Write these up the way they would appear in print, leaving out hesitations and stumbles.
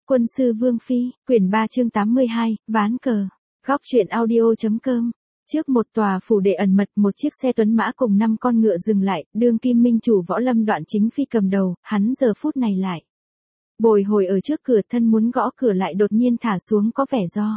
Quân sư Vương Phi, quyển 3 chương 82, ván cờ. Góc truyện audio.com. Trước một tòa phủ đệ ẩn mật, một chiếc xe tuấn mã cùng 5 con ngựa dừng lại, đương kim minh chủ Võ Lâm Đoạn Chính Phi cầm đầu, hắn giờ phút này lại bồi hồi ở trước cửa, thân muốn gõ cửa lại đột nhiên thả xuống có vẻ do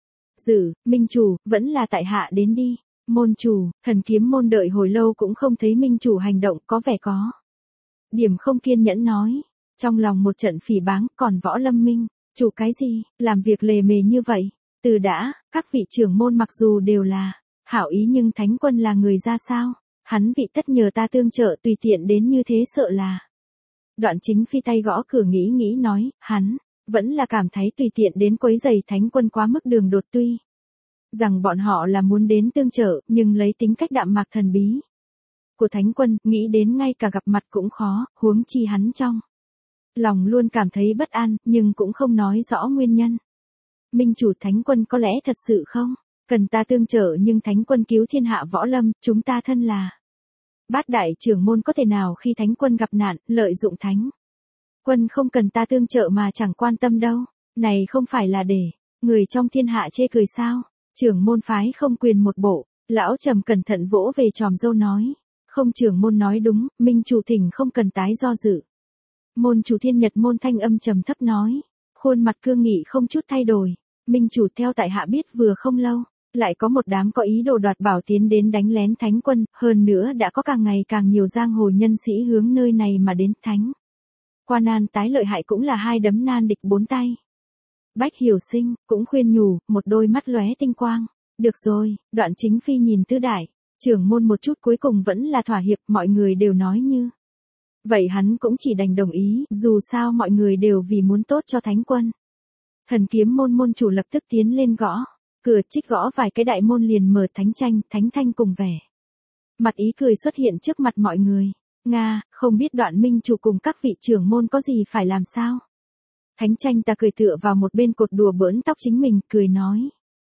dự. Minh chủ, vẫn là tại hạ đến đi. Môn chủ, Thần Kiếm môn đợi hồi lâu cũng không thấy minh chủ hành động, có vẻ có điểm không kiên nhẫn nói. Trong lòng một trận phỉ báng, còn Võ Lâm minh chủ cái gì, làm việc lề mề như vậy. Từ đã, các vị trưởng môn mặc dù đều là hảo ý nhưng Thánh Quân là người ra sao? Hắn vị tất nhờ ta tương trợ, tùy tiện đến như thế sợ là. Đoạn Chính Phi tay gõ cửa nghĩ nói, hắn vẫn là cảm thấy tùy tiện đến quấy rầy Thánh Quân quá mức đường đột, tuy rằng bọn họ là muốn đến tương trợ, nhưng lấy tính cách đạm mạc thần bí của Thánh Quân, nghĩ đến ngay cả gặp mặt cũng khó, huống chi hắn trong lòng luôn cảm thấy bất an, nhưng cũng không nói rõ nguyên nhân. Minh chủ, Thánh Quân có lẽ thật sự không cần ta tương trợ, nhưng Thánh Quân cứu thiên hạ võ lâm, chúng ta thân là bát đại trưởng môn, có thể nào khi Thánh Quân gặp nạn, lợi dụng Thánh Quân không cần ta tương trợ mà chẳng quan tâm đâu. Này không phải là để người trong thiên hạ chê cười sao? Trưởng môn phái không quyền một bộ. Lão trầm cẩn thận vỗ về tròm râu nói. Không, trưởng môn nói đúng, minh chủ thỉnh không cần tái do dự. Môn chủ Thiên Nhật môn thanh âm trầm thấp nói. Khuôn mặt cương nghị không chút thay đổi. Minh chủ, theo tại hạ biết vừa không lâu, lại có một đám có ý đồ đoạt bảo tiến đến đánh lén Thánh Quân, hơn nữa đã có càng ngày càng nhiều giang hồ nhân sĩ hướng nơi này mà đến. Thánh Quan nan tái lợi hại cũng là hai đấm nan địch bốn tay. Bách Hiểu Sinh cũng khuyên nhủ, một đôi mắt lóe tinh quang. Được rồi, Đoạn Chính Phi nhìn tứ đại trưởng môn một chút, cuối cùng vẫn là thỏa hiệp, mọi người đều nói như vậy hắn cũng chỉ đành đồng ý, dù sao mọi người đều vì muốn tốt cho Thánh Quân. Thần Kiếm môn môn chủ lập tức tiến lên gõ cửa, trích gõ vài cái đại môn liền mở. Thánh Tranh, Thánh Thanh cùng vẻ mặt ý cười xuất hiện trước mặt mọi người. Nga, không biết Đoạn minh chủ cùng các vị trưởng môn có gì phải làm sao? Thánh Tranh ta cười tựa vào một bên cột đùa bỡn tóc chính mình, cười nói.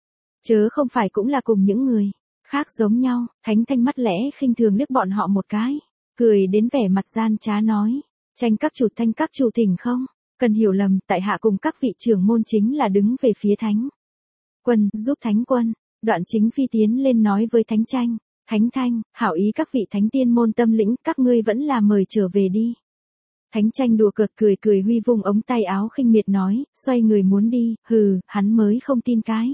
Chớ không phải cũng là cùng những người khác giống nhau. Thánh Thanh mắt lẽ khinh thường liếc bọn họ một cái, cười đến vẻ mặt gian trá nói. Tranh các chủ, Thanh các chủ thỉnh không cần hiểu lầm, tại hạ cùng các vị trưởng môn chính là đứng về phía Thánh Quân, giúp Thánh Quân. Đoạn Chính Phi tiến lên nói với Thánh Tranh. Thánh Thanh, hảo ý các vị thánh tiên môn tâm lĩnh, các ngươi vẫn là mời trở về đi. Thánh Tranh đùa cợt cười huy vung ống tay áo khinh miệt nói, xoay người muốn đi. Hừ, hắn mới không tin cái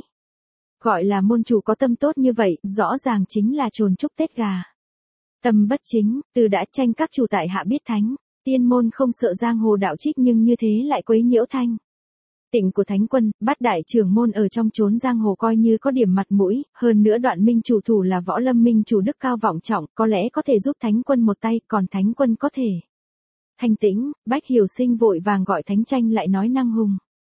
gọi là môn chủ có tâm tốt như vậy, rõ ràng chính là trồn chúc Tết gà. Tâm bất chính, từ đã. Tranh các chủ, tại hạ biết Thánh tiên môn không sợ giang hồ đạo trích, nhưng như thế lại quấy nhiễu thanh tịnh của Thánh Quân, bát đại trưởng môn ở trong chốn giang hồ coi như có điểm mặt mũi, hơn nữa Đoạn minh chủ thủ là Võ Lâm minh chủ đức cao vọng trọng, có lẽ có thể giúp Thánh Quân một tay, còn Thánh Quân có thể thanh tĩnh. Bách Hiểu Sinh vội vàng gọi Thánh Tranh lại nói năng hùng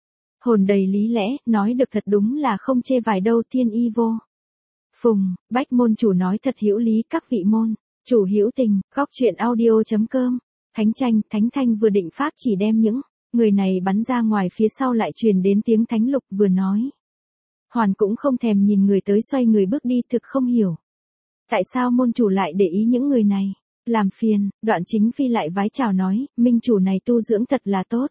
hồn đầy lý lẽ, nói được thật đúng là không chê vài đâu. Thiên y vô phùng, Bách môn chủ nói thật hữu lý, các vị môn chủ hữu tình. Góc truyện audio.com. Thánh Tranh, Thánh Thanh vừa định pháp chỉ đem những người này bắn ra ngoài, phía sau lại truyền đến tiếng Thánh Lục, vừa nói hoàn cũng không thèm nhìn người tới, xoay người bước đi, thực không hiểu tại sao môn chủ lại để ý những người này làm phiền. Đoạn Chính Phi lại vái chào nói, minh chủ này tu dưỡng thật là tốt.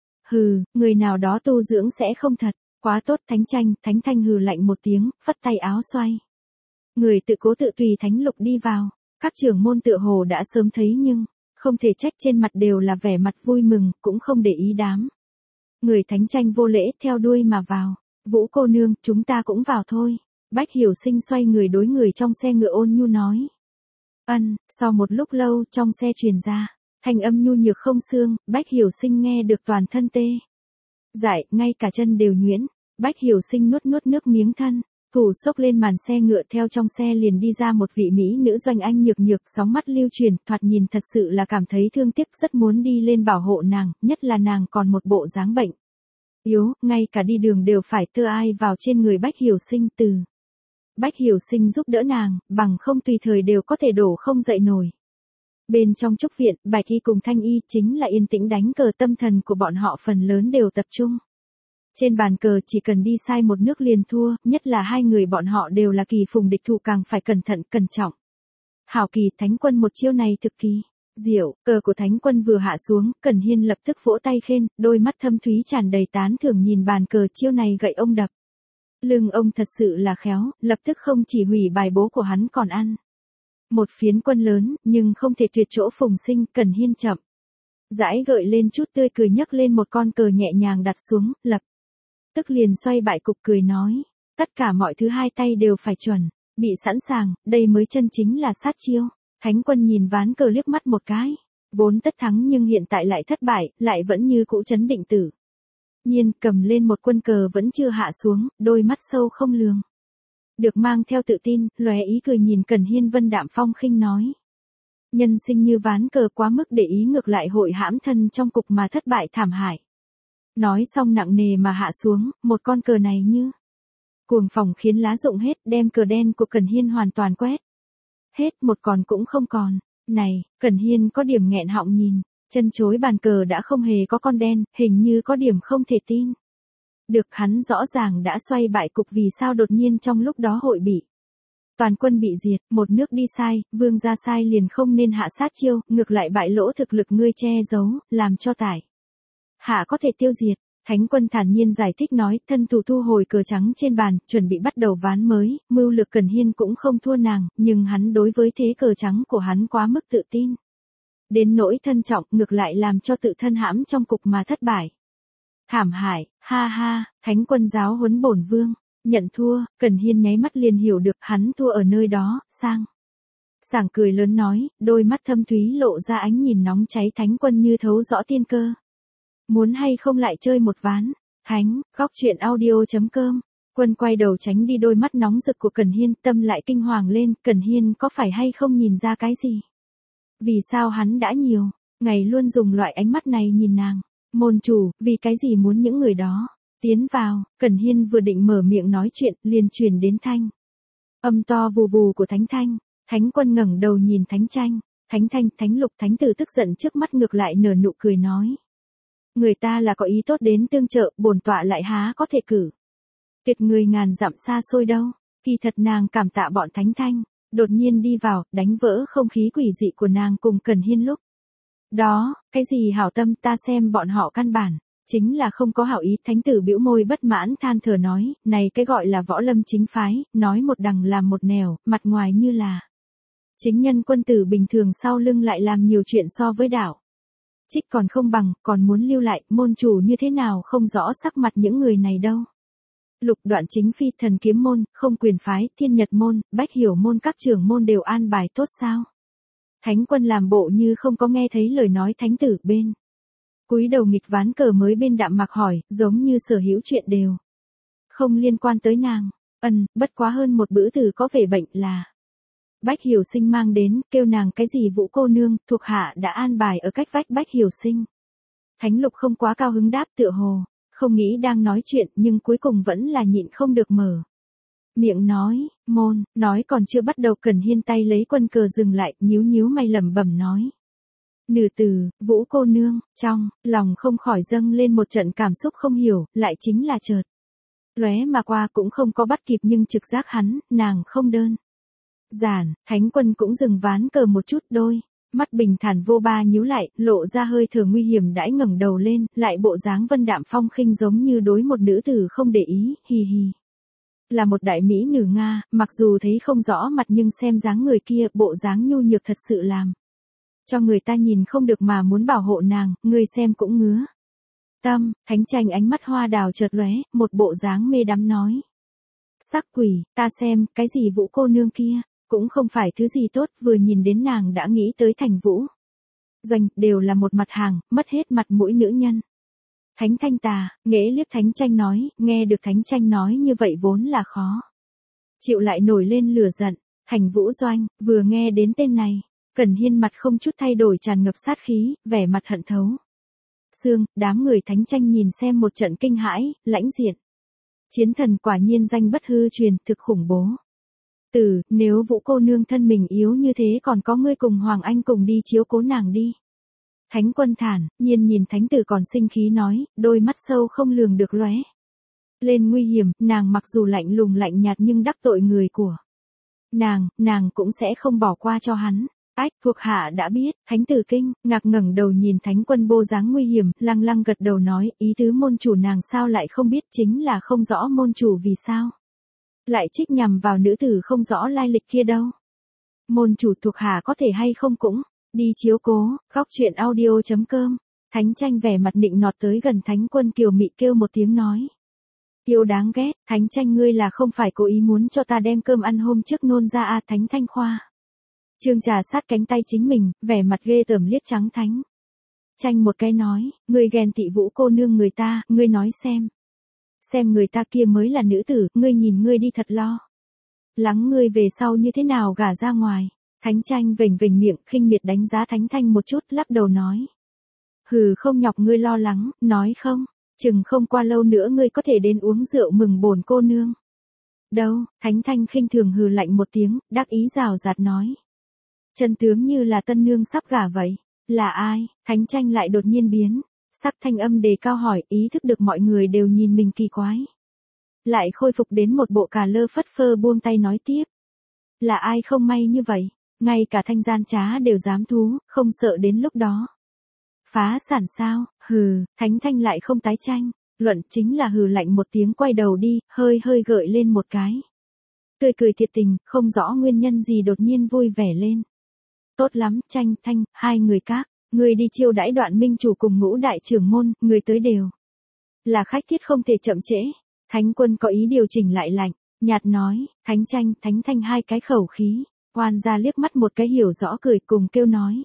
Hừ, người nào đó tu dưỡng sẽ không thật quá tốt. Thánh Tranh, Thánh Thanh hừ lạnh một tiếng, phất tay áo xoay người tự cố tự tùy Thánh Lục đi vào. Các trưởng môn tựa hồ đã sớm thấy nhưng không thể trách, trên mặt đều là vẻ mặt vui mừng, cũng không để ý đám người. Thánh Tranh vô lễ theo đuôi mà vào. Vũ cô nương, chúng ta cũng vào thôi. Bách Hiểu Sinh xoay người đối người trong xe ngựa ôn nhu nói. Ân. Sau một lúc lâu, trong xe truyền ra thanh âm nhu nhược không xương. Bách Hiểu Sinh nghe được toàn thân tê dại, ngay cả chân đều nhuyễn. Bách Hiểu Sinh nuốt nước miếng thân, thủ xốc lên màn xe ngựa, theo trong xe liền đi ra một vị mỹ nữ doanh anh nhược, sóng mắt lưu truyền, thoạt nhìn thật sự là cảm thấy thương tiếc, rất muốn đi lên bảo hộ nàng, nhất là nàng còn một bộ dáng bệnh yếu, ngay cả đi đường đều phải tơ ai vào trên người Bách Hiểu Sinh. Từ Bách Hiểu Sinh giúp đỡ nàng, bằng không tùy thời đều có thể đổ không dậy nổi. Bên trong trúc viện, Bạch Y cùng Thanh Y chính là yên tĩnh đánh cờ, tâm thần của bọn họ phần lớn đều tập trung trên bàn cờ, chỉ cần đi sai một nước liền thua, nhất là hai người bọn họ đều là kỳ phùng địch thủ, càng phải cẩn thận cẩn trọng. Hảo kỳ, Thánh Quân một chiêu này thực kỳ Diệu, cờ của Thánh Quân vừa hạ xuống, Cẩn Hiên lập tức vỗ tay khen, đôi mắt thâm thúy tràn đầy tán thưởng nhìn bàn cờ chiêu này gậy ông đập. Lưng ông thật sự là khéo, lập tức không chỉ hủy bài bố của hắn còn ăn một phiến quân lớn, nhưng không thể tuyệt chỗ phùng sinh. Cẩn Hiên chậm rãi gợi lên chút tươi cười, nhấc lên một con cờ nhẹ nhàng đặt xuống, lập tức liền xoay bại cục cười nói, tất cả mọi thứ hai tay đều phải chuẩn bị sẵn sàng, đây mới chân chính là sát chiêu. Thánh Quân nhìn ván cờ liếc mắt một cái, vốn tất thắng nhưng hiện tại lại thất bại, lại vẫn như cũ trấn định tử nhiên cầm lên một quân cờ vẫn chưa hạ xuống, đôi mắt sâu không lường được mang theo tự tin, lóe ý cười nhìn Cẩn Hiên vân đạm phong khinh nói. Nhân sinh như ván cờ quá mức để ý, ngược lại hội hãm thân trong cục mà thất bại thảm hại. Nói xong nặng nề mà hạ xuống, một con cờ này như cuồng phong khiến lá rụng hết, đem cờ đen của Cẩn Hiên hoàn toàn quét hết, một còn cũng không còn. Này, Cẩn Hiên có điểm nghẹn họng nhìn, chân chối bàn cờ đã không hề có con đen, hình như có điểm không thể tin được, hắn rõ ràng đã xoay bại cục, vì sao đột nhiên trong lúc đó hội bị toàn quân bị diệt. Một nước đi sai, vương gia sai liền không nên hạ sát chiêu, ngược lại bại lỗ thực lực ngươi che giấu, làm cho tại hạ có thể tiêu diệt. Thánh Quân thản nhiên giải thích nói, thân thủ thu hồi cờ trắng trên bàn, chuẩn bị bắt đầu ván mới, mưu lược Cẩn Hiên cũng không thua nàng, nhưng hắn đối với thế cờ trắng của hắn quá mức tự tin. Đến nỗi thân trọng, ngược lại làm cho tự thân hãm trong cục mà thất bại. Thảm hại, ha ha, Thánh Quân giáo huấn bổn vương, nhận thua. Cẩn Hiên nháy mắt liền hiểu được hắn thua ở nơi đó, sảng cười lớn nói, đôi mắt thâm thúy lộ ra ánh nhìn nóng cháy. Thánh Quân như thấu rõ tiên cơ. Muốn hay không lại chơi một ván? Góc truyện audio.com. Quân quay đầu tránh đi đôi mắt nóng rực của Cẩn Hiên, tâm lại kinh hoàng lên, Cẩn Hiên có phải hay không nhìn ra cái gì? Vì sao hắn đã nhiều ngày luôn dùng loại ánh mắt này nhìn nàng? Môn chủ, vì cái gì muốn những người đó tiến vào? Cẩn Hiên vừa định mở miệng nói chuyện, liền truyền đến thanh âm to vù vù của Thánh Thanh. Thánh Quân ngẩng đầu nhìn Thánh Tranh, Thánh Thanh, Thánh Lục, Thánh Tử tức giận trước mắt ngược lại nở nụ cười nói. Người ta là có ý tốt đến tương trợ, bổn tọa lại há có thể cử tuyệt người ngàn dặm xa xôi đâu. Kỳ thật nàng cảm tạ bọn Thánh Thanh, đột nhiên đi vào, đánh vỡ không khí quỷ dị của nàng cùng Cẩn Hiên lúc đó, cái gì hảo tâm, ta xem bọn họ căn bản chính là không có hảo ý. Thánh Tử bĩu môi bất mãn than thở nói, này cái gọi là võ lâm chính phái, nói một đằng làm một nẻo, mặt ngoài như là chính nhân quân tử bình thường, sau lưng lại làm nhiều chuyện so với đạo trích còn không bằng, còn muốn lưu lại. Môn chủ như thế nào không rõ sắc mặt những người này đâu. Lục Đoạn Chính Phi, Thần Kiếm môn, Không Quyền phái, Thiên Nhật môn, Bách Hiểu môn các trưởng môn đều an bài tốt sao? Thánh Quân làm bộ như không có nghe thấy lời nói. Thánh Tử bên cúi đầu nghịch ván cờ mới bên đạm mạc hỏi, giống như sở hữu chuyện đều không liên quan tới nàng. Bất quá hơn một bữa từ có vẻ bệnh là Bách Hiểu Sinh mang đến, kêu nàng cái gì Vũ cô nương, thuộc hạ đã an bài ở cách vách Bách Hiểu Sinh. Thánh Lục không quá cao hứng đáp, tựa hồ không nghĩ đang nói chuyện, nhưng cuối cùng vẫn là nhịn không được mở miệng nói. Môn, nói còn chưa bắt đầu, Cẩn Hiên tay lấy quân cờ dừng lại, nhíu nhíu mày lẩm bẩm nói. Nữ tử, Vũ cô nương, trong lòng không khỏi dâng lên một trận cảm xúc không hiểu, lại chính là chợt lóe mà qua, cũng không có bắt kịp, nhưng trực giác hắn, nàng không đơn giản. Thánh Quân cũng dừng ván cờ một chút, đôi mắt bình thản vô ba nhíu lại, lộ ra hơi thở nguy hiểm, đãi ngẩng đầu lên, lại bộ dáng vân đạm phong khinh giống như đối một nữ tử không để ý, hì hì. Là một đại mỹ nữ Nga, mặc dù thấy không rõ mặt nhưng xem dáng người kia, bộ dáng nhu nhược thật sự làm cho người ta nhìn không được mà muốn bảo hộ nàng, người xem cũng ngứa tâm. Thánh Tranh ánh mắt hoa đào chợt lóe, một bộ dáng mê đắm nói. Sắc quỷ, ta xem, cái gì Vũ cô nương kia cũng không phải thứ gì tốt, vừa nhìn đến nàng đã nghĩ tới Thành Vũ Doanh, đều là một mặt hàng, mất hết mặt mũi nữ nhân. Thánh Thanh tà, nghễ liếc Thánh Tranh nói, nghe được Thánh Tranh nói như vậy vốn là khó chịu, lại nổi lên lửa giận. Thành Vũ Doanh, vừa nghe đến tên này, Cẩn Hiên mặt không chút thay đổi, tràn ngập sát khí, vẻ mặt hận thấu xương. Đám người Thánh Tranh nhìn xem một trận kinh hãi, lãnh diện chiến thần quả nhiên danh bất hư truyền, thực khủng bố. Nếu Vũ cô nương thân mình yếu như thế, còn có ngươi cùng Hoàng Anh cùng đi chiếu cố nàng đi. Thánh Quân thản nhiên nhìn Thánh Tử còn sinh khí nói, đôi mắt sâu không lường được lóe lên nguy hiểm. Nàng mặc dù lạnh lùng lạnh nhạt nhưng đắc tội người của nàng cũng sẽ không bỏ qua cho hắn. Ách, thuộc hạ đã biết, thánh tử kinh, ngạc ngẩng đầu nhìn thánh quân bộ dáng nguy hiểm, lăng lăng gật đầu nói, ý tứ môn chủ nàng sao lại không biết, chính là không rõ môn chủ vì sao lại trích nhằm vào nữ tử không rõ lai lịch kia đâu. Môn chủ thuộc hạ có thể hay không cũng đi chiếu cố. Góc truyện audio.com. Thánh Tranh vẻ mặt nịnh nọt tới gần thánh quân kiều mị kêu một tiếng nói. Yêu đáng ghét, Thánh Tranh ngươi là không phải cố ý muốn cho ta đem cơm ăn hôm trước nôn ra à? Thánh Thanh khoa trương trà sát cánh tay chính mình, vẻ mặt ghê tởm liếc trắng Thánh Tranh một cái nói, ngươi ghen tị Vũ cô nương người ta, ngươi nói xem người ta kia mới là nữ tử, ngươi nhìn ngươi đi thật lo lắng ngươi về sau như thế nào gả ra ngoài. Thánh Tranh vểnh vểnh miệng, khinh miệt đánh giá Thánh Thanh một chút, lắc đầu nói. Hừ, không nhọc ngươi lo lắng, nói không, chừng không qua lâu nữa ngươi có thể đến uống rượu mừng bổn cô nương. Đâu, Thánh Thanh khinh thường hừ lạnh một tiếng, đắc ý rào rạt nói. Chân tướng như là tân nương sắp gả vậy. Là ai? Thánh Tranh lại đột nhiên biến, sắc thanh âm đề cao hỏi, ý thức được mọi người đều nhìn mình kỳ quái. Lại khôi phục đến một bộ cà lơ phất phơ buông tay nói tiếp. Là ai không may như vậy, ngay cả Thanh gian trá đều dám thú, không sợ đến lúc đó phá sản sao? Hừ, Thánh Thanh lại không tái tranh, luận chính là hừ lạnh một tiếng quay đầu đi, hơi gợi lên một cái tươi cười thiệt tình, không rõ nguyên nhân gì đột nhiên vui vẻ lên. Tốt lắm, Tranh Thanh, hai người các người đi chiêu đãi Đoạn minh chủ cùng Ngũ đại trưởng môn, người tới đều là khách thiết không thể chậm trễ. Thánh quân có ý điều chỉnh lại lạnh, nhạt nói. Thánh Tranh, Thánh Thanh hai cái khẩu khí, oan ra liếc mắt một cái hiểu rõ cười cùng kêu nói.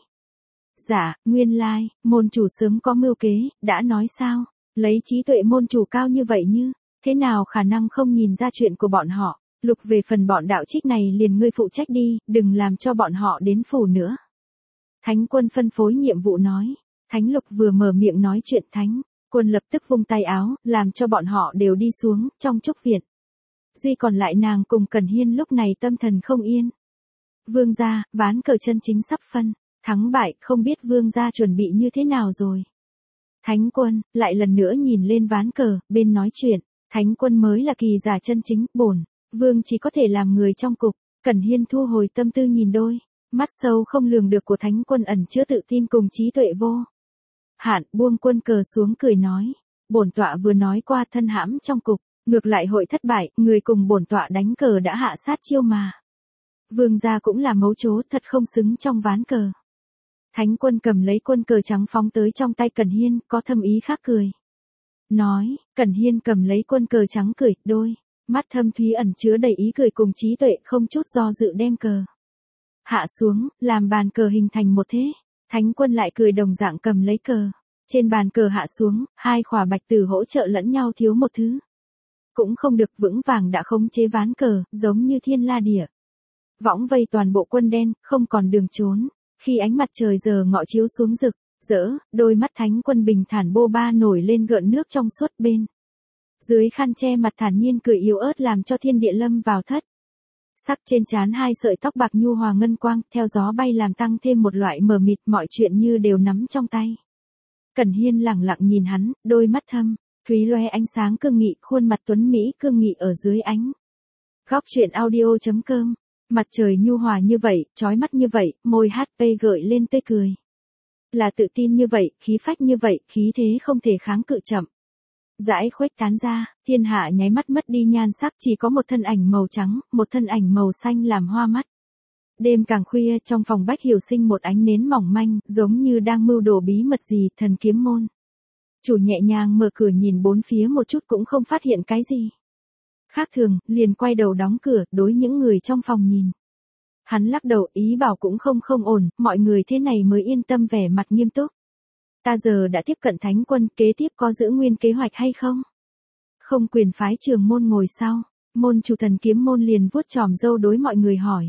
Dạ, nguyên lai, môn chủ sớm có mưu kế, đã nói sao, lấy trí tuệ môn chủ cao như vậy như, thế nào khả năng không nhìn ra chuyện của bọn họ. Lục về phần bọn đạo trích này liền ngươi phụ trách đi, đừng làm cho bọn họ đến phủ nữa. Thánh quân phân phối nhiệm vụ nói. Thánh Lục vừa mở miệng nói chuyện Thánh quân lập tức vung tay áo, làm cho bọn họ đều đi xuống, trong trúc viện. Duy còn lại nàng cùng Cẩn Hiên lúc này tâm thần không yên. Vương gia, ván cờ chân chính sắp phân, thắng bại, không biết vương gia chuẩn bị như thế nào rồi. Thánh quân, lại lần nữa nhìn lên ván cờ, bên nói chuyện, Thánh quân mới là kỳ giả chân chính, bổn vương chỉ có thể làm người trong cục. Cẩn Hiên thu hồi tâm tư nhìn đôi mắt sâu không lường được của Thánh quân ẩn chứa tự tin cùng trí tuệ vô hạn, buông quân cờ xuống cười nói. Bổn tọa vừa nói qua thân hãm trong cục, ngược lại hội thất bại, người cùng bổn tọa đánh cờ đã hạ sát chiêu mà. Vương gia cũng là mấu chốt, thật không xứng trong ván cờ. Thánh quân cầm lấy quân cờ trắng phóng tới trong tay Cẩn Hiên, có thâm ý khác cười. Nói, Cẩn Hiên cầm lấy quân cờ trắng cười, đôi mắt thâm thúy ẩn chứa đầy ý cười cùng trí tuệ, không chút do dự đem cờ hạ xuống, làm bàn cờ hình thành một thế. Thánh quân lại cười đồng dạng cầm lấy cờ. Trên bàn cờ hạ xuống, hai khỏa bạch tử hỗ trợ lẫn nhau, thiếu một thứ cũng không được, vững vàng đã khống chế ván cờ, giống như thiên la địa võng vây toàn bộ quân đen, không còn đường trốn. Khi ánh mặt trời giờ ngọ chiếu xuống rực rỡ, đôi mắt Thánh quân bình thản bô ba nổi lên gợn nước trong suốt, bên dưới khăn che mặt thản nhiên cười yếu ớt làm cho thiên địa lâm vào thất sắc. Trên trán hai sợi tóc bạc nhu hòa ngân quang, theo gió bay làm tăng thêm một loại mờ mịt, mọi chuyện như đều nắm trong tay. Cẩn Hiên lẳng lặng nhìn hắn, đôi mắt thâm thúy loe ánh sáng cương nghị, khuôn mặt tuấn mỹ cương nghị ở dưới ánh góc truyện audio.com. Mặt trời nhu hòa như vậy, chói mắt như vậy, môi HP gợi lên tươi cười. Là tự tin như vậy, khí phách như vậy, khí thế không thể kháng cự chậm rãi khuếch tán ra, thiên hạ nháy mắt mất đi nhan sắc, chỉ có một thân ảnh màu trắng, một thân ảnh màu xanh làm hoa mắt. Đêm càng khuya, trong phòng Bách Hiểu Sinh một ánh nến mỏng manh, giống như đang mưu đồ bí mật gì. Thần kiếm môn chủ nhẹ nhàng mở cửa nhìn bốn phía một chút cũng không phát hiện cái gì khác thường, liền quay đầu đóng cửa, đối những người trong phòng nhìn. Hắn lắc đầu, ý bảo cũng không ổn, mọi người thế này mới yên tâm, vẻ mặt nghiêm túc. Ta giờ đã tiếp cận Thánh quân, kế tiếp có giữ nguyên kế hoạch hay không? Không quyền phái Trường môn ngồi sau. Môn chủ Thần kiếm môn liền vuốt chòm râu đối mọi người hỏi.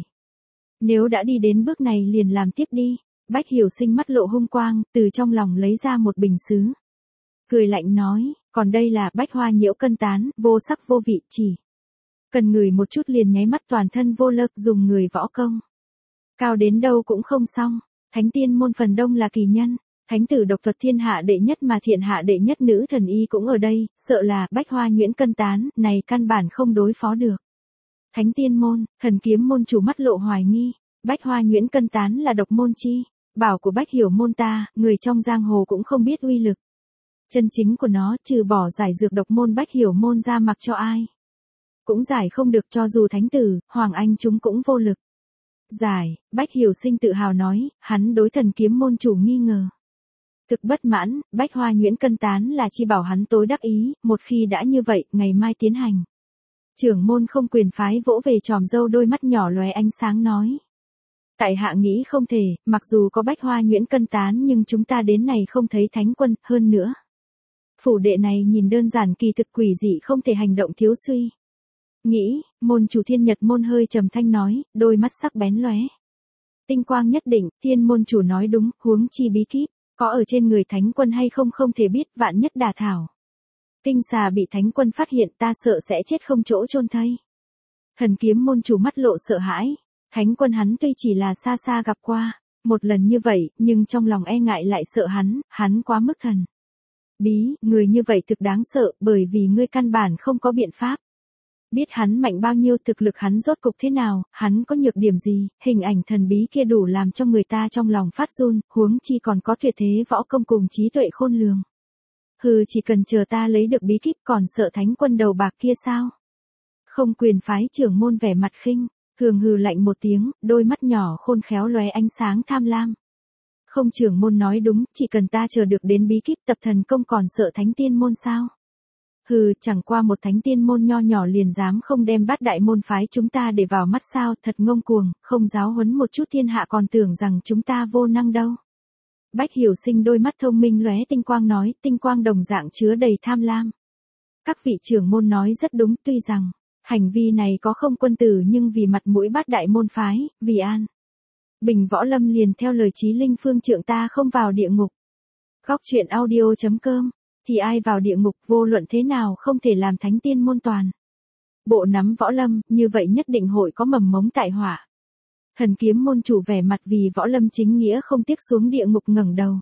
Nếu đã đi đến bước này liền làm tiếp đi. Bách Hiểu Sinh mắt lộ hung quang, từ trong lòng lấy ra một bình sứ. Cười lạnh nói, còn đây là bách hoa nhiễu cân tán, vô sắc vô vị, chỉ cần ngửi một chút liền nháy mắt toàn thân vô lực, dùng người võ công cao đến đâu cũng không xong. Thánh tiên môn phần đông là kỳ nhân, thánh tử độc thuật thiên hạ đệ nhất mà thiện hạ đệ nhất nữ thần y cũng ở đây, sợ là bách hoa nhuyễn cân tán, này căn bản không đối phó được. Thánh tiên môn, Thần kiếm môn chủ mắt lộ hoài nghi, Bách Hoa Nhuyễn Cân Tán là độc môn chi, bảo của Bách Hiểu Môn ta, người trong giang hồ cũng không biết uy lực. Chân chính của nó, trừ bỏ giải dược độc môn Bách Hiểu Môn ra mặc cho ai. Cũng giải không được, cho dù thánh tử, Hoàng Anh chúng cũng vô lực. Giải, Bách Hiểu Sinh tự hào nói, hắn đối Thần Kiếm môn chủ nghi ngờ. Thực bất mãn, Bách Hoa Nhuyễn Cân Tán là chi bảo hắn tối đắc ý, một khi đã như vậy, ngày mai tiến hành. Trưởng môn không quyền phái vỗ về tròm dâu, đôi mắt nhỏ lóe ánh sáng nói. Tại hạ nghĩ không thể, mặc dù có Bách Hoa Nhuyễn Cân Tán nhưng chúng ta đến này không thấy thánh quân, hơn nữa. Phủ đệ này nhìn đơn giản, kỳ thực quỷ dị, không thể hành động thiếu suy. Nghĩ, môn chủ Thiên Nhật môn hơi trầm thanh nói, đôi mắt sắc bén lóe. Tinh quang nhất định, Thiên môn chủ nói đúng, huống chi bí kíp, có ở trên người thánh quân hay không không thể biết, vạn nhất đả thảo. Kinh xà bị thánh quân phát hiện, ta sợ sẽ chết không chỗ chôn thây. Thần Kiếm môn chủ mắt lộ sợ hãi, thánh quân hắn tuy chỉ là xa xa gặp qua, một lần như vậy, nhưng trong lòng e ngại lại sợ hắn quá mức thần. Bí, người như vậy thực đáng sợ, bởi vì ngươi căn bản không có biện pháp. Biết hắn mạnh bao nhiêu, thực lực hắn rốt cục thế nào, hắn có nhược điểm gì, hình ảnh thần bí kia đủ làm cho người ta trong lòng phát run, huống chi còn có tuyệt thế võ công cùng trí tuệ khôn lường. Hừ, chỉ cần chờ ta lấy được bí kíp, còn sợ thánh quân đầu bạc kia sao? Không quyền phái trưởng môn vẻ mặt khinh, thường hừ lạnh một tiếng, đôi mắt nhỏ khôn khéo lóe ánh sáng tham lam. Không, trưởng môn nói đúng, chỉ cần ta chờ được đến bí kíp tập thần công, còn sợ thánh tiên môn sao? Hừ, chẳng qua một thánh tiên môn nho nhỏ liền dám không đem Bát đại môn phái chúng ta để vào mắt sao, thật ngông cuồng, không giáo huấn một chút thiên hạ còn tưởng rằng chúng ta vô năng đâu. Bách Hiểu Sinh đôi mắt thông minh lóe tinh quang nói, tinh quang đồng dạng chứa đầy tham lam. Các vị trưởng môn nói rất đúng, tuy rằng hành vi này có không quân tử nhưng vì mặt mũi Bát đại môn phái, vì an bình võ lâm liền theo lời Chí Linh phương trượng ta không vào địa ngục. Góc truyện audio.com, thì ai vào địa ngục, vô luận thế nào không thể làm thánh tiên môn toàn bộ nắm võ lâm, như vậy nhất định hội có mầm mống tại họa. Thần Kiếm môn chủ vẻ mặt vì võ lâm chính nghĩa không tiếc xuống địa ngục ngẩng đầu.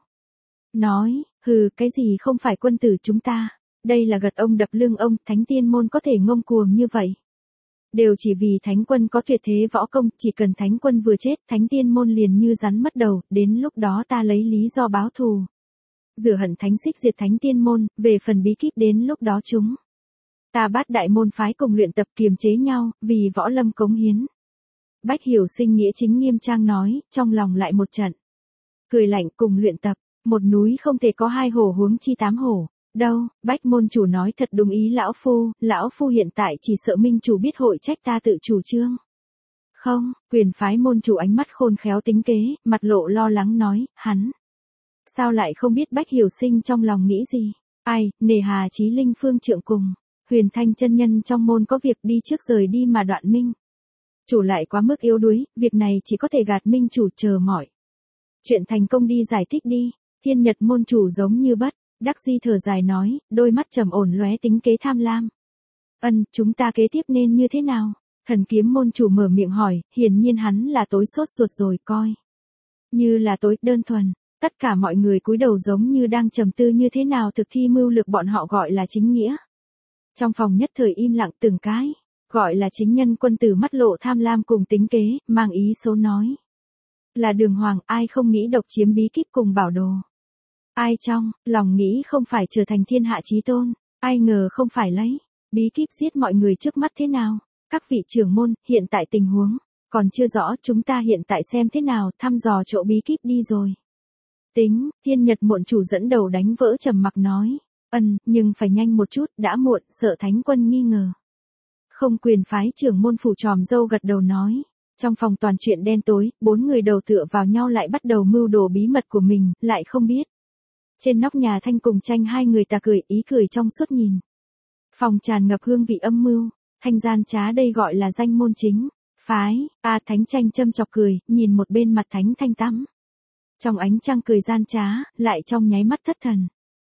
Nói, hừ, cái gì không phải quân tử chúng ta, đây là gật ông đập lưng ông, thánh tiên môn có thể ngông cuồng như vậy. Đều chỉ vì thánh quân có tuyệt thế võ công, chỉ cần thánh quân vừa chết, thánh tiên môn liền như rắn mất đầu, đến lúc đó ta lấy lý do báo thù. Rửa hận thánh xích diệt thánh tiên môn, về phần bí kíp đến lúc đó chúng ta Bát đại môn phái cùng luyện tập kiềm chế nhau, vì võ lâm cống hiến. Bách Hiểu Sinh nghĩa chính nghiêm trang nói, trong lòng lại một trận cười lạnh, cùng luyện tập, một núi không thể có hai hổ, huống chi tám hổ. Đâu, Bách môn chủ nói thật đúng ý lão phu hiện tại chỉ sợ minh chủ biết hội trách ta tự chủ trương. Không, quyền phái môn chủ ánh mắt khôn khéo tính kế, mặt lộ lo lắng nói, hắn sao lại không biết Bách Hiểu Sinh trong lòng nghĩ gì? Ai, nề hà Chí Linh phương trượng cùng Huyền Thanh chân nhân trong môn có việc đi trước rời đi mà đoạn minh chủ lại quá mức yếu đuối, việc này chỉ có thể gạt minh chủ chờ mỏi chuyện thành công đi giải thích đi. Thiên Nhật môn chủ giống như bất đắc di thở dài nói, đôi mắt trầm ổn lóe tính kế tham lam. Chúng ta kế tiếp nên như thế nào? Thần Kiếm môn chủ mở miệng hỏi, hiển nhiên hắn là tối sốt ruột rồi, coi như là tối đơn thuần. Tất cả mọi người cúi đầu giống như đang trầm tư như thế nào thực thi mưu lược bọn họ gọi là chính nghĩa. Trong phòng nhất thời im lặng, từng cái gọi là chính nhân quân tử mắt lộ tham lam cùng tính kế, mang ý xấu nói. Là đường hoàng, ai không nghĩ độc chiếm bí kíp cùng bảo đồ. Ai trong lòng nghĩ không phải trở thành thiên hạ chí tôn, ai ngờ không phải lấy bí kíp giết mọi người trước mắt thế nào. Các vị trưởng môn, hiện tại tình huống còn chưa rõ, chúng ta hiện tại xem thế nào, thăm dò chỗ bí kíp đi rồi. Tính, Thiên Nhật môn chủ dẫn đầu đánh vỡ trầm mặc nói. Nhưng phải nhanh một chút, đã muộn, sợ thánh quân nghi ngờ. Không quyền phái trưởng môn phủ tròm dâu gật đầu nói. Trong phòng toàn chuyện đen tối, bốn người đầu tựa vào nhau lại bắt đầu mưu đồ bí mật của mình, lại không biết. Trên nóc nhà Thanh cùng Tranh hai người ta cười, ý cười trong suốt nhìn. Phòng tràn ngập hương vị âm mưu, Thanh gian trá đây gọi là danh môn chính phái. Thánh Tranh châm chọc cười, nhìn một bên mặt Thánh Thanh tắm. Trong ánh trăng cười gian trá, lại trong nháy mắt thất thần.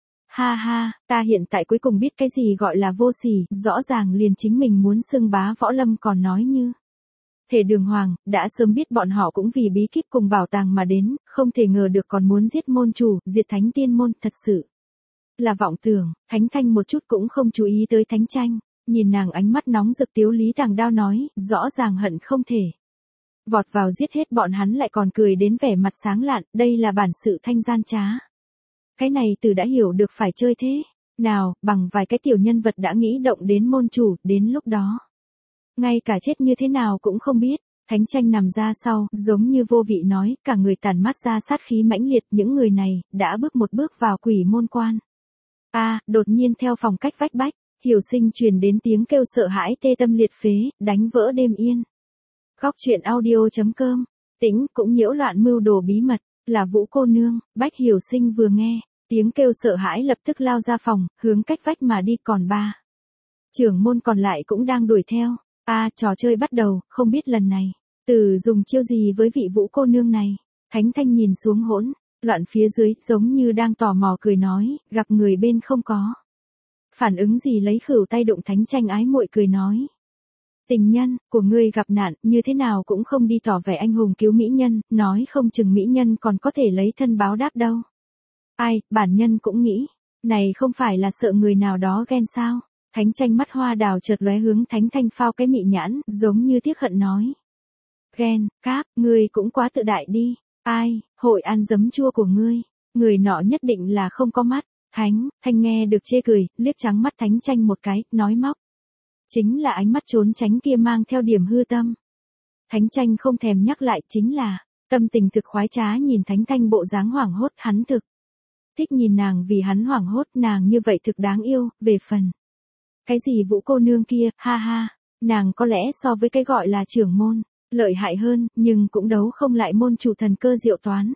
Ha ha, ta hiện tại cuối cùng biết cái gì gọi là vô sỉ, rõ ràng liền chính mình muốn xưng bá võ lâm còn nói như. Thể đường hoàng, đã sớm biết bọn họ cũng vì bí kíp cùng bảo tàng mà đến, không thể ngờ được còn muốn giết môn chủ, diệt thánh tiên môn, thật sự là vọng tưởng. Thánh Thanh một chút cũng không chú ý tới Thánh Tranh, nhìn nàng ánh mắt nóng rực tiếu lý tàng đao nói, rõ ràng hận không thể vọt vào giết hết bọn hắn lại còn cười đến vẻ mặt sáng lạn, đây là bản sự thanh gian trá. Cái này Từ đã hiểu được phải chơi thế. Nào, bằng vài cái tiểu nhân vật đã nghĩ động đến môn chủ, đến lúc đó. Ngay cả chết như thế nào cũng không biết. Thánh Tranh nằm ra sau, giống như vô vị nói, cả người tản mát ra sát khí mãnh liệt, những người này, đã bước một bước vào quỷ môn quan. Đột nhiên theo phòng cách vách bách, Hiểu Sinh truyền đến tiếng kêu sợ hãi tê tâm liệt phế, đánh vỡ đêm yên. Góc truyện audio.com, tĩnh cũng nhiễu loạn mưu đồ bí mật, là Vũ cô nương. Bách Hiểu Sinh vừa nghe, tiếng kêu sợ hãi lập tức lao ra phòng, hướng cách vách mà đi, còn ba trưởng môn còn lại cũng đang đuổi theo. Trò chơi bắt đầu, không biết lần này, Từ dùng chiêu gì với vị Vũ cô nương này. Thánh Thanh nhìn xuống hỗn loạn phía dưới, giống như đang tò mò cười nói, gặp người bên không có phản ứng gì lấy khửu tay đụng Thánh Tranh ái muội cười nói. Tình nhân của ngươi gặp nạn, như thế nào cũng không đi tỏ vẻ anh hùng cứu mỹ nhân, nói không chừng mỹ nhân còn có thể lấy thân báo đáp đâu. Bản nhân cũng nghĩ, này không phải là sợ người nào đó ghen sao? Thánh Tranh mắt hoa đào chợt lóe hướng Thánh Thanh phao cái mị nhãn, giống như tiếc hận nói. Ghen, ngươi cũng quá tự đại đi. Hội ăn giấm chua của ngươi, người nọ nhất định là không có mắt. Thánh Thanh nghe được chê cười, liếc trắng mắt Thánh Tranh một cái, nói móc. Chính là ánh mắt trốn tránh kia mang theo điểm hư tâm. Thánh Tranh không thèm nhắc lại, chính là tâm tình thực khoái trá nhìn Thánh Thanh bộ dáng hoảng hốt, hắn thực thích nhìn nàng vì hắn hoảng hốt, nàng như vậy thực đáng yêu. Về phần cái gì Vũ cô nương kia, nàng có lẽ so với cái gọi là trưởng môn lợi hại hơn, nhưng cũng đấu không lại môn chủ thần cơ diệu toán.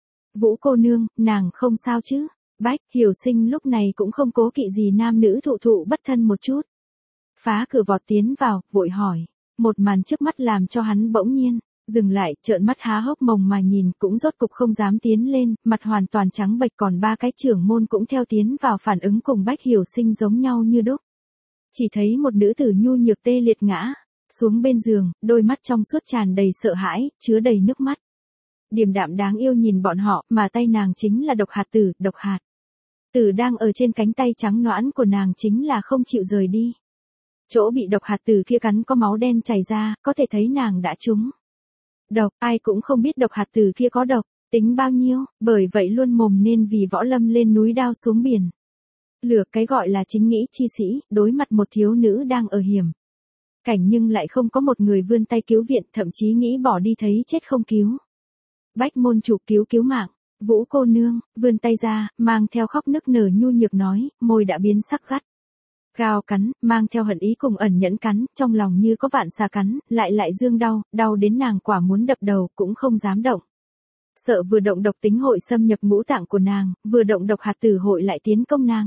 Vũ cô nương, nàng không sao chứ? Bách Hiểu Sinh lúc này cũng không cố kỵ gì nam nữ thụ bất thân một chút. Phá cửa vọt tiến vào, vội hỏi. Một màn trước mắt làm cho hắn bỗng nhiên dừng lại, trợn mắt há hốc mồm mà nhìn, cũng rốt cục không dám tiến lên, mặt hoàn toàn trắng bệch, còn ba cái trưởng môn cũng theo tiến vào, phản ứng cùng Bách Hiểu Sinh giống nhau như đúc. Chỉ thấy một nữ tử nhu nhược tê liệt ngã xuống bên giường, đôi mắt trong suốt tràn đầy sợ hãi, chứa đầy nước mắt. Điềm đạm đáng yêu nhìn bọn họ, mà tay nàng chính là Độc Hạt Tử, Độc Hạt Tử đang ở trên cánh tay trắng nõn của nàng chính là không chịu rời đi. Chỗ bị Độc Hạt Tử kia cắn có máu đen chảy ra, có thể thấy nàng đã trúng độc. Ai cũng không biết Độc Hạt Tử kia có độc tính bao nhiêu, bởi vậy luôn mồm nên vì Võ Lâm lên núi đao xuống biển lửa, cái gọi là chính nghĩa chi sĩ, đối mặt một thiếu nữ đang ở hiểm cảnh nhưng lại không có một người vươn tay cứu viện, thậm chí nghĩ bỏ đi thấy chết không cứu. Bách môn chủ cứu mạng. Vũ cô nương vươn tay ra, mang theo khóc nức nở nhu nhược nói, môi đã biến sắc gắt gao cắn, mang theo hận ý cùng ẩn nhẫn cắn, trong lòng như có vạn xà cắn, lại dương đau đến nàng quả muốn đập đầu, cũng không dám động. Sợ vừa động độc tính hội xâm nhập ngũ tạng của nàng, vừa động Độc Hạt Tử hội lại tiến công nàng.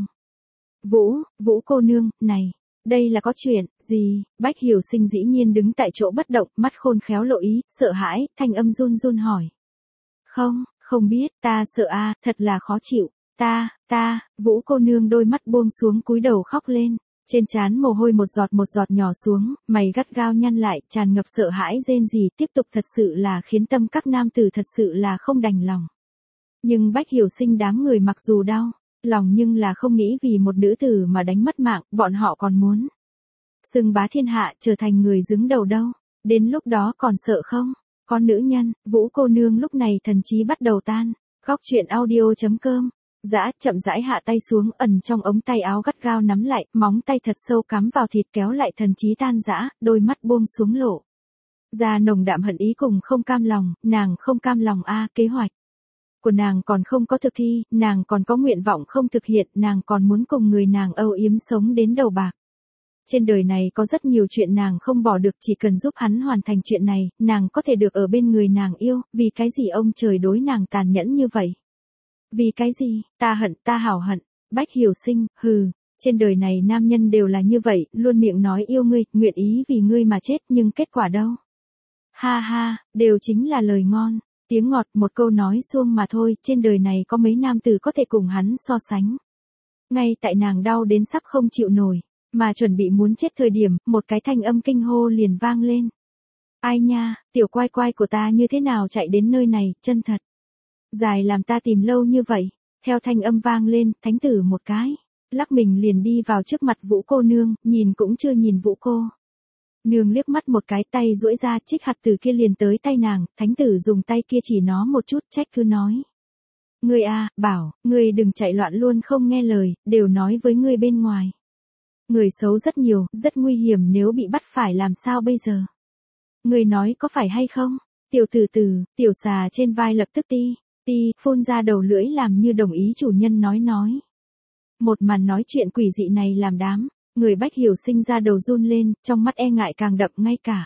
Vũ cô nương, này, đây là có chuyện gì? Bách Hiểu Sinh dĩ nhiên đứng tại chỗ bất động, mắt khôn khéo lộ ý, sợ hãi, thanh âm run hỏi. Không biết, ta sợ thật là khó chịu. Ta, Vũ cô nương đôi mắt buông xuống cúi đầu khóc lên. Trên trán mồ hôi một giọt nhỏ xuống, mày gắt gao nhăn lại, tràn ngập sợ hãi rên rỉ, tiếp tục thật sự là khiến tâm các nam tử thật sự là không đành lòng. Nhưng Bách Hiểu Sinh đám người mặc dù đau lòng nhưng là không nghĩ vì một nữ tử mà đánh mất mạng, bọn họ còn muốn xưng bá thiên hạ, trở thành người đứng đầu đâu. Đến lúc đó còn sợ không? Con nữ nhân, Vũ cô nương lúc này thần trí bắt đầu tan. Góc truyện audio.com. Dã chậm rãi hạ tay xuống, ẩn trong ống tay áo gắt gao nắm lại, móng tay thật sâu cắm vào thịt kéo lại thần trí tan rã, đôi mắt buông xuống lộ ra nồng đạm hận ý cùng không cam lòng. Nàng không cam lòng kế hoạch của nàng còn không có thực thi, nàng còn có nguyện vọng không thực hiện, nàng còn muốn cùng người nàng âu yếm sống đến đầu bạc. Trên đời này có rất nhiều chuyện nàng không bỏ được, chỉ cần giúp hắn hoàn thành chuyện này, nàng có thể được ở bên người nàng yêu. Vì cái gì ông trời đối nàng tàn nhẫn như vậy? Vì cái gì? Ta hảo hận. Bách Hiểu Sinh, trên đời này nam nhân đều là như vậy, luôn miệng nói yêu ngươi, nguyện ý vì ngươi mà chết, nhưng kết quả đâu? Đều chính là lời ngon, tiếng ngọt, một câu nói suông mà thôi, trên đời này có mấy nam tử có thể cùng hắn so sánh. Ngay tại nàng đau đến sắp không chịu nổi, mà chuẩn bị muốn chết thời điểm, một cái thanh âm kinh hô liền vang lên. Ai nha, tiểu quai quai của ta như thế nào chạy đến nơi này, chân thật dài làm ta tìm lâu như vậy. Theo thanh âm vang lên, thánh tử một cái lắc mình liền đi vào trước mặt Vũ cô nương, nhìn cũng chưa nhìn Vũ cô Nương liếc mắt một cái, tay duỗi ra, trích hạt tử kia liền tới tay nàng, thánh tử dùng tay kia chỉ nó một chút, trách cứ nói. Ngươi a, bảo, ngươi đừng chạy loạn luôn không nghe lời, đều nói với ngươi bên ngoài. Người xấu rất nhiều, rất nguy hiểm, nếu bị bắt phải làm sao bây giờ? Ngươi nói có phải hay không? Tiểu tử tử, tiểu xà trên vai lập tức ti, phun ra đầu lưỡi làm như đồng ý chủ nhân nói. Một màn nói chuyện quỷ dị này làm đám người Bách Hiểu Sinh ra đầu run lên, trong mắt e ngại càng đậm, ngay cả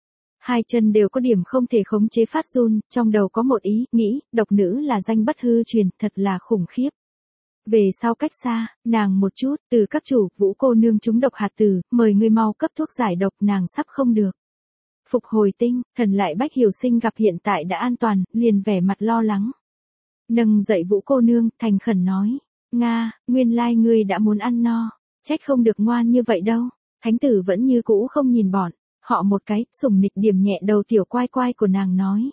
hai chân đều có điểm không thể khống chế phát run, trong đầu có một ý nghĩ, độc nữ là danh bất hư truyền, thật là khủng khiếp. Về sau cách xa, nàng một chút, từ các chủ, Vũ cô nương trúng độc hạt tử, mời ngươi mau cấp thuốc giải độc, nàng sắp không được. Phục hồi tinh thần lại Bách Hiểu Sinh gặp hiện tại đã an toàn, liền vẻ mặt lo lắng. Nâng dậy Vũ cô nương, thành khẩn nói, Nga, nguyên lai ngươi đã muốn ăn no, trách không được ngoan như vậy đâu. Thánh tử vẫn như cũ không nhìn bọn họ một cái, sủng nịch điểm nhẹ đầu tiểu quai quai của nàng nói.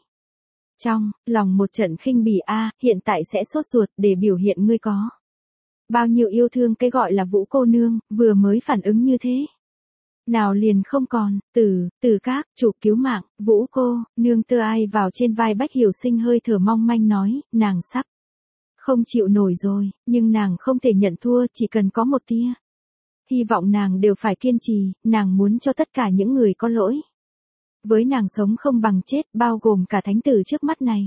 Trong lòng một trận khinh bỉ hiện tại sẽ sốt ruột để biểu hiện ngươi có bao nhiêu yêu thương cái gọi là Vũ cô nương, vừa mới phản ứng như thế. Nào liền không còn, từ các, chủ cứu mạng, Vũ cô, nương tơ ai vào trên vai Bách Hiểu Sinh hơi thở mong manh nói, nàng sắp không chịu nổi rồi, nhưng nàng không thể nhận thua, chỉ cần có một tia hy vọng nàng đều phải kiên trì, nàng muốn cho tất cả những người có lỗi với nàng sống không bằng chết, bao gồm cả thánh tử trước mắt này.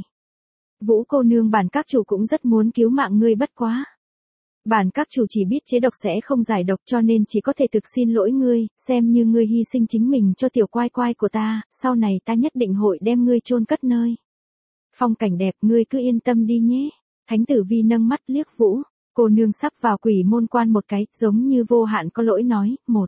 Vũ cô nương, bản các chủ cũng rất muốn cứu mạng ngươi, bất quá bản các chủ chỉ biết chế độc sẽ không giải độc, cho nên chỉ có thể thực xin lỗi ngươi, xem như ngươi hy sinh chính mình cho tiểu quai quai của ta, sau này ta nhất định hội đem ngươi chôn cất nơi phong cảnh đẹp, ngươi cứ yên tâm đi nhé. Thánh tử vi nâng mắt liếc Vũ cô nương sắp vào quỷ môn quan một cái, giống như vô hạn có lỗi nói, một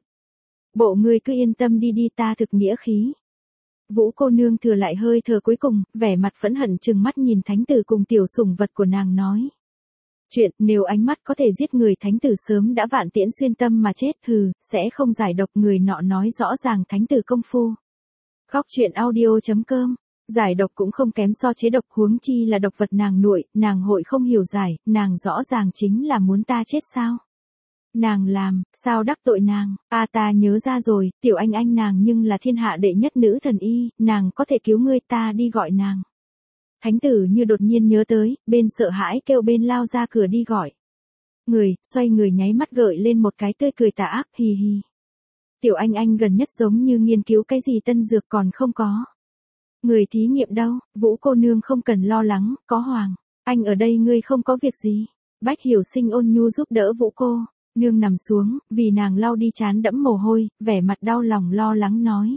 bộ ngươi cứ yên tâm đi ta thực nghĩa khí. Vũ cô nương thừa lại hơi thở cuối cùng, vẻ mặt phẫn hận trừng mắt nhìn thánh tử cùng tiểu sủng vật của nàng nói. Chuyện, nếu ánh mắt có thể giết người, thánh tử sớm đã vạn tiễn xuyên tâm mà chết, sẽ không giải độc, người nọ nói rõ ràng thánh tử công phu. Góc truyện audio.com, giải độc cũng không kém so chế độc, huống chi là độc vật nàng nuội, nàng hội không hiểu giải, nàng rõ ràng chính là muốn ta chết sao? Nàng làm, sao đắc tội nàng, ta nhớ ra rồi, tiểu anh nàng nhưng là thiên hạ đệ nhất nữ thần y, nàng có thể cứu ngươi, ta đi gọi nàng. Thánh tử như đột nhiên nhớ tới, bên sợ hãi kêu bên lao ra cửa đi gọi. Người, xoay người nháy mắt gợi lên một cái tươi cười tà ác, hì hì. Tiểu anh gần nhất giống như nghiên cứu cái gì tân dược còn không có. Người thí nghiệm đâu, Vũ cô nương không cần lo lắng, có Hoàng anh ở đây, ngươi không có việc gì. Bách Hiểu Sinh ôn nhu giúp đỡ Vũ cô nương nằm xuống, vì nàng lau đi trán đẫm mồ hôi, vẻ mặt đau lòng lo lắng nói.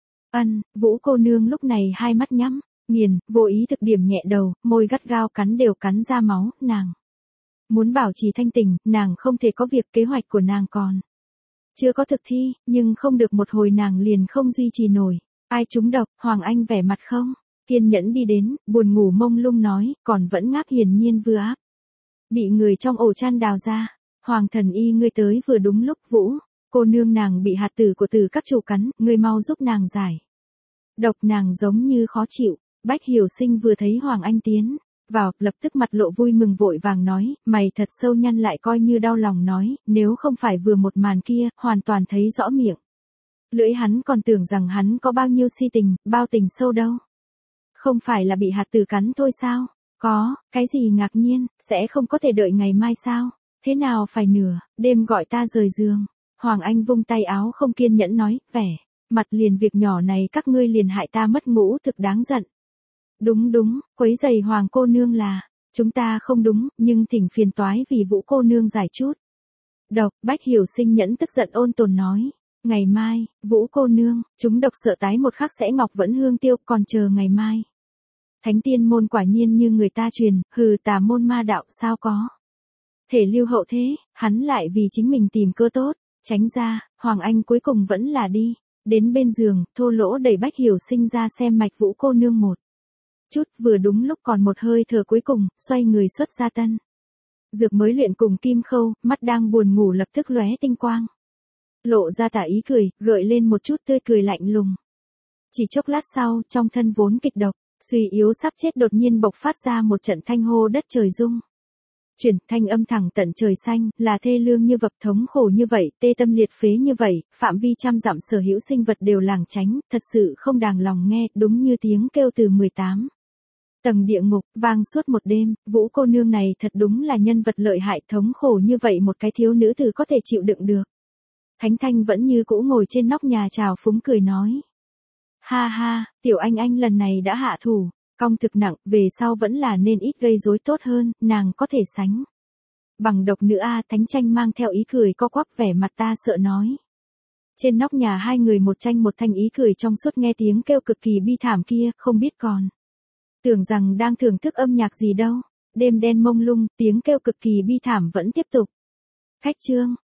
Vũ cô nương lúc này hai mắt nhắm nghiền, vô ý thực điểm nhẹ đầu, môi gắt gao cắn đều cắn ra máu, nàng muốn bảo trì thanh tỉnh, nàng không thể có việc, kế hoạch của nàng còn chưa có thực thi, nhưng không được một hồi nàng liền không duy trì nổi. Ai trúng độc, Hoàng Anh vẻ mặt không kiên nhẫn đi đến, buồn ngủ mông lung nói, còn vẫn ngáp hiển nhiên vừa áp bị người trong ổ chăn đào ra. Hoàng thần y, ngươi tới vừa đúng lúc. Vũ cô nương nàng bị hạt tử của Từ các chủ cắn, ngươi mau giúp nàng giải độc, nàng giống như khó chịu. Bách Hiểu Sinh vừa thấy Hoàng Anh tiến vào, lập tức mặt lộ vui mừng, vội vàng nói, mày thật sâu nhăn lại, coi như đau lòng nói, nếu không phải vừa một màn kia, hoàn toàn thấy rõ miệng lưỡi hắn, còn tưởng rằng hắn có bao nhiêu si tình, bao tình sâu đâu. Không phải là bị hạt tử cắn thôi sao? Có, cái gì ngạc nhiên, sẽ không có thể đợi ngày mai sao? Thế nào phải nửa đêm gọi ta rời giường? Hoàng Anh vung tay áo không kiên nhẫn nói, vẻ mặt liền việc nhỏ này các ngươi liền hại ta mất ngủ, thực đáng giận. Đúng, quấy giày Hoàng cô nương là chúng ta không đúng, nhưng thỉnh phiền toái vì Vũ cô nương giải chút độc. Bách Hiểu Sinh nhẫn tức giận ôn tồn nói. Ngày mai, Vũ cô nương, chúng độc sợ tái một khắc sẽ ngọc vẫn hương tiêu, còn chờ ngày mai. Thánh tiên môn quả nhiên như người ta truyền, tà môn ma đạo sao có thể lưu hậu thế, hắn lại vì chính mình tìm cơ tốt, tránh ra. Hoàng Anh cuối cùng vẫn là đi đến bên giường, thô lỗ đẩy Bách Hiểu Sinh ra xem mạch Vũ cô nương một chút, vừa đúng lúc còn một hơi thở cuối cùng, xoay người xuất ra tân dược mới luyện cùng kim khâu, mắt đang buồn ngủ lập tức lóe tinh quang, lộ ra tà ý cười, gợi lên một chút tươi cười lạnh lùng. Chỉ chốc lát sau, trong thân vốn kịch độc suy yếu sắp chết đột nhiên bộc phát ra một trận thanh hô đất trời rung Chuyển, thanh âm thẳng tận trời xanh, là thê lương như vật, thống khổ như vậy, tê tâm liệt phế như vậy, phạm vi trăm dặm sở hữu sinh vật đều lảng tránh, thật sự không đàng lòng nghe, đúng như tiếng kêu từ 18 tầng địa ngục, vang suốt một đêm. Vũ cô nương này thật đúng là nhân vật lợi hại, thống khổ như vậy một cái thiếu nữ tử có thể chịu đựng được. Thánh Thanh vẫn như cũ ngồi trên nóc nhà trào phúng cười nói. Ha ha, tiểu anh lần này đã hạ thủ, cong thực nặng, về sau vẫn là nên ít gây rối tốt hơn, nàng có thể sánh bằng độc nữ a. Thánh Tranh mang theo ý cười co quắp, vẻ mặt ta sợ nói. Trên nóc nhà hai người một tranh một thanh ý cười trong suốt, nghe tiếng kêu cực kỳ bi thảm kia, không biết còn tưởng rằng đang thưởng thức âm nhạc gì đâu. Đêm đen mông lung, tiếng kêu cực kỳ bi thảm vẫn tiếp tục. Khách trương,